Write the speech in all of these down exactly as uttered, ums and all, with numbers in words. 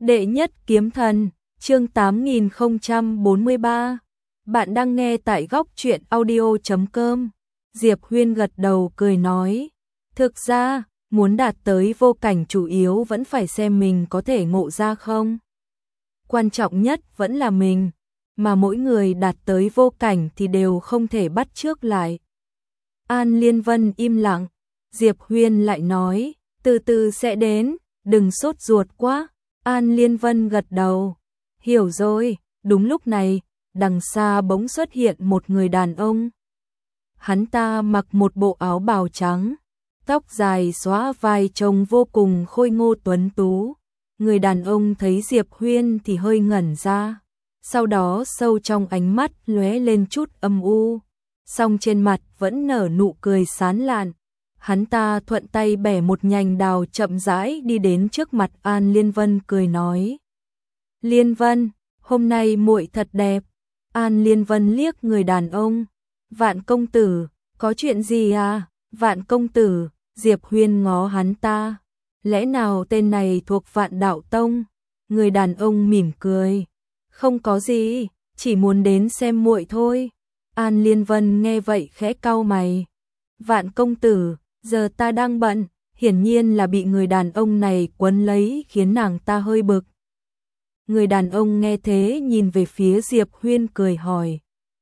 Đệ nhất kiếm thần, chương tám nghìn không trăm bốn mươi ba. Bạn đang nghe tại góc truyện audio chấm com. Diệp Huyên gật đầu cười nói, thực ra, muốn đạt tới vô cảnh chủ yếu vẫn phải xem mình có thể ngộ ra không. Quan trọng nhất vẫn là mình, mà mỗi người đạt tới vô cảnh thì đều không thể bắt chước lại. An Liên Vân im lặng, Diệp Huyên lại nói, từ từ sẽ đến, đừng sốt ruột quá. An Liên Vân gật đầu, hiểu rồi. Đúng lúc này, đằng xa bỗng xuất hiện một người đàn ông. Hắn ta mặc một bộ áo bào trắng, tóc dài xõa vai trông vô cùng khôi ngô tuấn tú. Người đàn ông thấy Diệp Huyên thì hơi ngẩn ra, sau đó sâu trong ánh mắt lóe lên chút âm u, song trên mặt vẫn nở nụ cười sán lạn. Hắn ta thuận tay bẻ một nhành đào chậm rãi đi đến trước mặt An Liên Vân cười nói. Liên Vân, hôm nay muội thật đẹp. An Liên Vân liếc người đàn ông. Vạn công tử, có chuyện gì à? Vạn công tử, Diệp Huyên ngó hắn ta. Lẽ nào tên này thuộc Vạn Đạo Tông? Người đàn ông mỉm cười. Không có gì, chỉ muốn đến xem muội thôi. An Liên Vân nghe vậy khẽ cau mày. Vạn công tử, giờ ta đang bận, hiển nhiên là bị người đàn ông này quấn lấy khiến nàng ta hơi bực. Người đàn ông nghe thế nhìn về phía Diệp Huyên cười hỏi.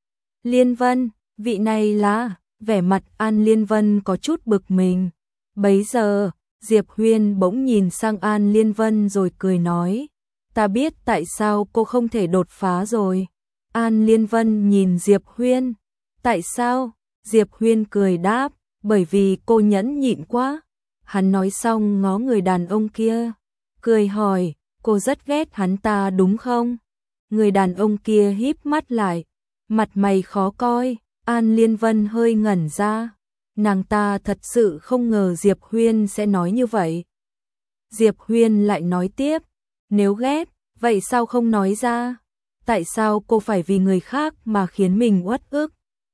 Liên Vân, vị này là, vẻ mặt An Liên Vân có chút bực mình. Bấy giờ, Diệp Huyên bỗng nhìn sang An Liên Vân rồi cười nói. Ta biết tại sao cô không thể đột phá rồi. An Liên Vân nhìn Diệp Huyên. Tại sao? Diệp Huyên cười đáp. Bởi vì cô nhẫn nhịn quá. Hắn nói xong ngó người đàn ông kia, cười hỏi, cô rất ghét hắn ta đúng không? Người đàn ông kia híp mắt lại, mặt mày khó coi. An Liên Vân hơi ngẩn ra, nàng ta thật sự không ngờ Diệp Huyên sẽ nói như vậy. Diệp Huyên lại nói tiếp, nếu ghét, vậy sao không nói ra? Tại sao cô phải vì người khác mà khiến mình uất ức?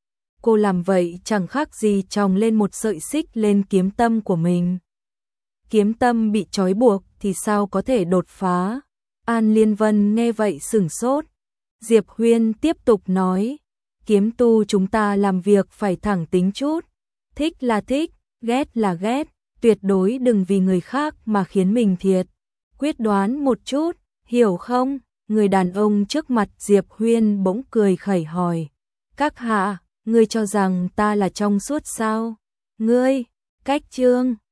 Cô làm vậy chẳng khác gì chòng lên một sợi xích lên kiếm tâm của mình. Kiếm tâm bị trói buộc thì sao có thể đột phá? An Liên Vân nghe vậy sửng sốt. Diệp Huyên tiếp tục nói, kiếm tu chúng ta làm việc phải thẳng tính chút. Thích là thích, ghét là ghét, tuyệt đối đừng vì người khác mà khiến mình thiệt. Quyết đoán một chút, hiểu không? Người đàn ông trước mặt Diệp Huyên bỗng cười khẩy hỏi. Các hạ, ngươi cho rằng ta là trong suốt sao? Ngươi, cách trương.